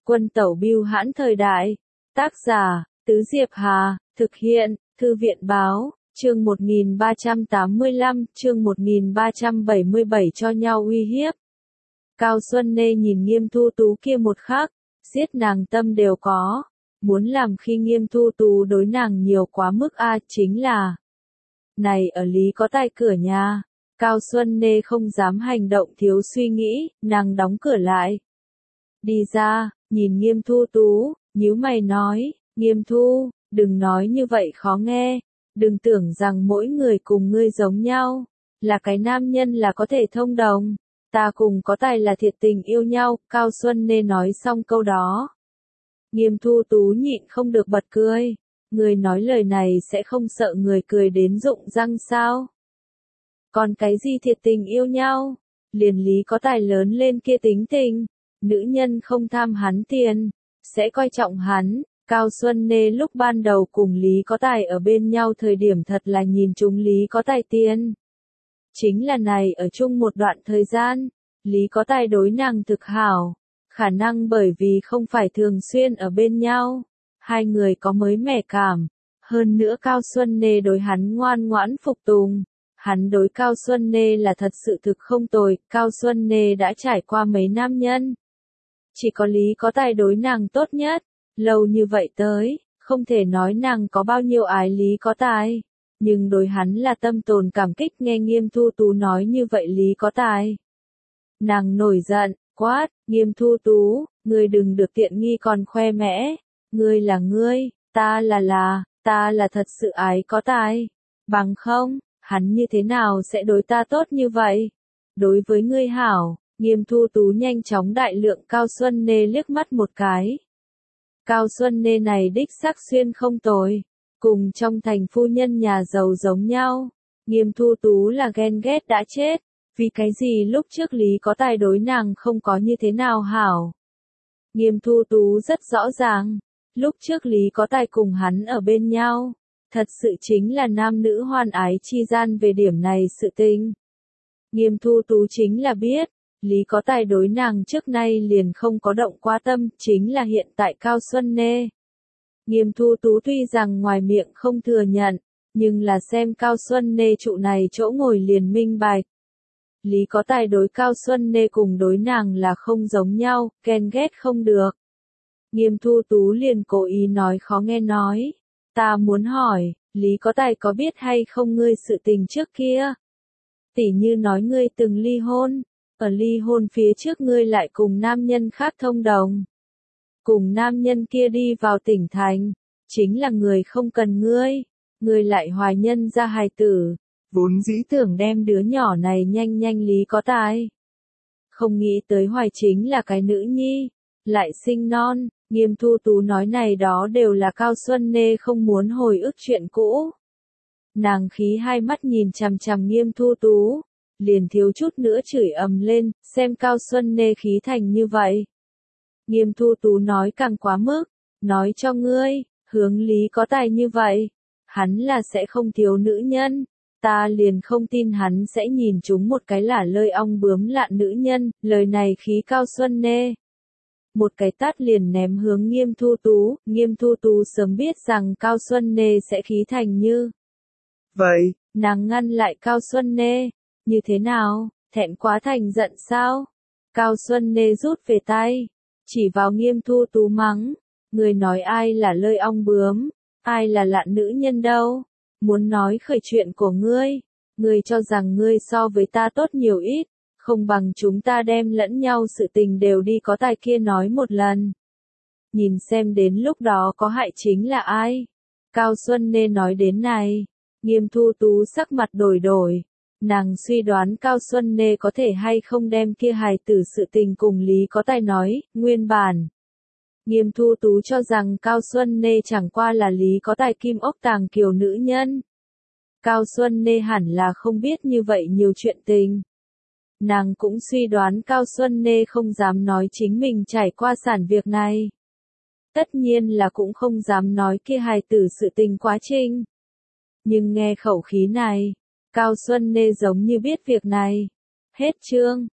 Quân tẩu bưu hãn thời đại. Tác giả, Tứ Diệp Hà, thực hiện, Thư viện báo, chương 1385, chương 1377 cho nhau uy hiếp. Cao Xuân Nê nhìn Nghiêm Thu Tú kia một khắc, giết nàng tâm đều có, muốn làm khi Nghiêm Thu Tú đối nàng nhiều quá mức chính là. Này ở Lý có tài cửa nhà, Cao Xuân Nê không dám hành động thiếu suy nghĩ, nàng đóng cửa lại. Đi ra, nhìn Nghiêm Thu Tú, nhíu mày nói, Nghiêm Thu, đừng nói như vậy khó nghe, đừng tưởng rằng mỗi người cùng ngươi giống nhau, là cái nam nhân là có thể thông đồng, ta cùng có tài là thiệt tình yêu nhau, Cao Xuân Nê nói xong câu đó. Nghiêm Thu Tú nhịn không được bật cười, người nói lời này sẽ không sợ người cười đến rụng răng sao? Còn cái gì thiệt tình yêu nhau, liền Lý có tài lớn lên kia tính tình. Nữ nhân không tham hắn tiền, sẽ coi trọng hắn. Cao Xuân Nê lúc ban đầu cùng Lý có tài ở bên nhau thời điểm thật là nhìn chúng Lý có tài tiền. Chính là này ở chung một đoạn thời gian, Lý có tài đối nàng thực hảo, khả năng bởi vì không phải thường xuyên ở bên nhau, hai người có mới mẻ cảm. Hơn nữa Cao Xuân Nê đối hắn ngoan ngoãn phục tùng. Hắn đối Cao Xuân Nê là thật sự thực không tồi, Cao Xuân Nê đã trải qua mấy nam nhân. Chỉ có Lý có tài đối nàng tốt nhất, lâu như vậy tới, không thể nói nàng có bao nhiêu ái Lý có tài, nhưng đối hắn là tâm tồn cảm kích nghe Nghiêm Thu Tú nói như vậy Lý có tài. Nàng nổi giận, quát, Nghiêm Thu Tú, ngươi đừng được tiện nghi còn khoe mẽ, ngươi là ngươi, ta là thật sự ái có tài, bằng không, hắn như thế nào sẽ đối ta tốt như vậy, đối với ngươi hảo. Nghiêm Thu Tú nhanh chóng đại lượng Cao Xuân Nê liếc mắt một cái. Cao Xuân Nê này đích xác xuyên không tồi, cùng trong thành phu nhân nhà giàu giống nhau. Nghiêm Thu Tú là ghen ghét đã chết, vì cái gì lúc trước Lý có tài đối nàng không có như thế nào hảo. Nghiêm Thu Tú rất rõ ràng, lúc trước Lý có tài cùng hắn ở bên nhau, thật sự chính là nam nữ hoan ái chi gian về điểm này sự tình. Nghiêm Thu Tú chính là biết. Lý có tài đối nàng trước nay liền không có động qua tâm, chính là hiện tại Cao Xuân Nê. Nghiêm Thu Tú tuy rằng ngoài miệng không thừa nhận, nhưng là xem Cao Xuân Nê trụ này chỗ ngồi liền minh bạch. Lý có tài đối Cao Xuân Nê cùng đối nàng là không giống nhau, ghen ghét không được. Nghiêm Thu Tú liền cố ý nói khó nghe nói, ta muốn hỏi, Lý có tài có biết hay không ngươi sự tình trước kia? Tỉ như nói ngươi từng ly hôn. Ở ly hôn phía trước ngươi lại cùng nam nhân khác thông đồng. Cùng nam nhân kia đi vào tỉnh thành, chính là người không cần ngươi lại hoài nhân ra hài tử, vốn dĩ tưởng đem đứa nhỏ này nhanh nhanh Lý có tài. Không nghĩ tới hoài chính là cái nữ nhi, lại sinh non, Nghiêm Thu Tú nói này đó đều là Cao Xuân Nê không muốn hồi ức chuyện cũ. Nàng khí hai mắt nhìn chằm chằm Nghiêm Thu Tú. Liền thiếu chút nữa chửi ầm lên, xem Cao Xuân Nê khí thành như vậy. Nghiêm Thu Tú nói càng quá mức, nói cho ngươi, hướng Lý có tài như vậy, hắn là sẽ không thiếu nữ nhân, ta liền không tin hắn sẽ nhìn chúng một cái lả lơi ong bướm lạn nữ nhân, lời này khí Cao Xuân Nê. Một cái tát liền ném hướng Nghiêm Thu Tú sớm biết rằng Cao Xuân Nê sẽ khí thành như vậy, nàng ngăn lại Cao Xuân Nê. Như thế nào, thẹn quá thành giận sao? Cao Xuân Nê rút về tay, chỉ vào Nghiêm Thu Tú mắng, người nói ai là lơi ong bướm, ai là lạn nữ nhân đâu, muốn nói khởi chuyện của ngươi cho rằng ngươi so với ta tốt nhiều ít, không bằng chúng ta đem lẫn nhau sự tình đều đi có tài kia nói một lần. Nhìn xem đến lúc đó có hại chính là ai? Cao Xuân Nê nói đến này, Nghiêm Thu Tú sắc mặt đổi. Nàng suy đoán Cao Xuân Nê có thể hay không đem kia hài tử sự tình cùng Lý có tài nói, nguyên bản. Nghiêm Thu Tú cho rằng Cao Xuân Nê chẳng qua là Lý có tài kim ốc tàng kiều nữ nhân. Cao Xuân Nê hẳn là không biết như vậy nhiều chuyện tình. Nàng cũng suy đoán Cao Xuân Nê không dám nói chính mình trải qua sản việc này. Tất nhiên là cũng không dám nói kia hài tử sự tình quá trình. Nhưng nghe khẩu khí này, Cao Xuân Nê giống như biết việc này. Hết chương.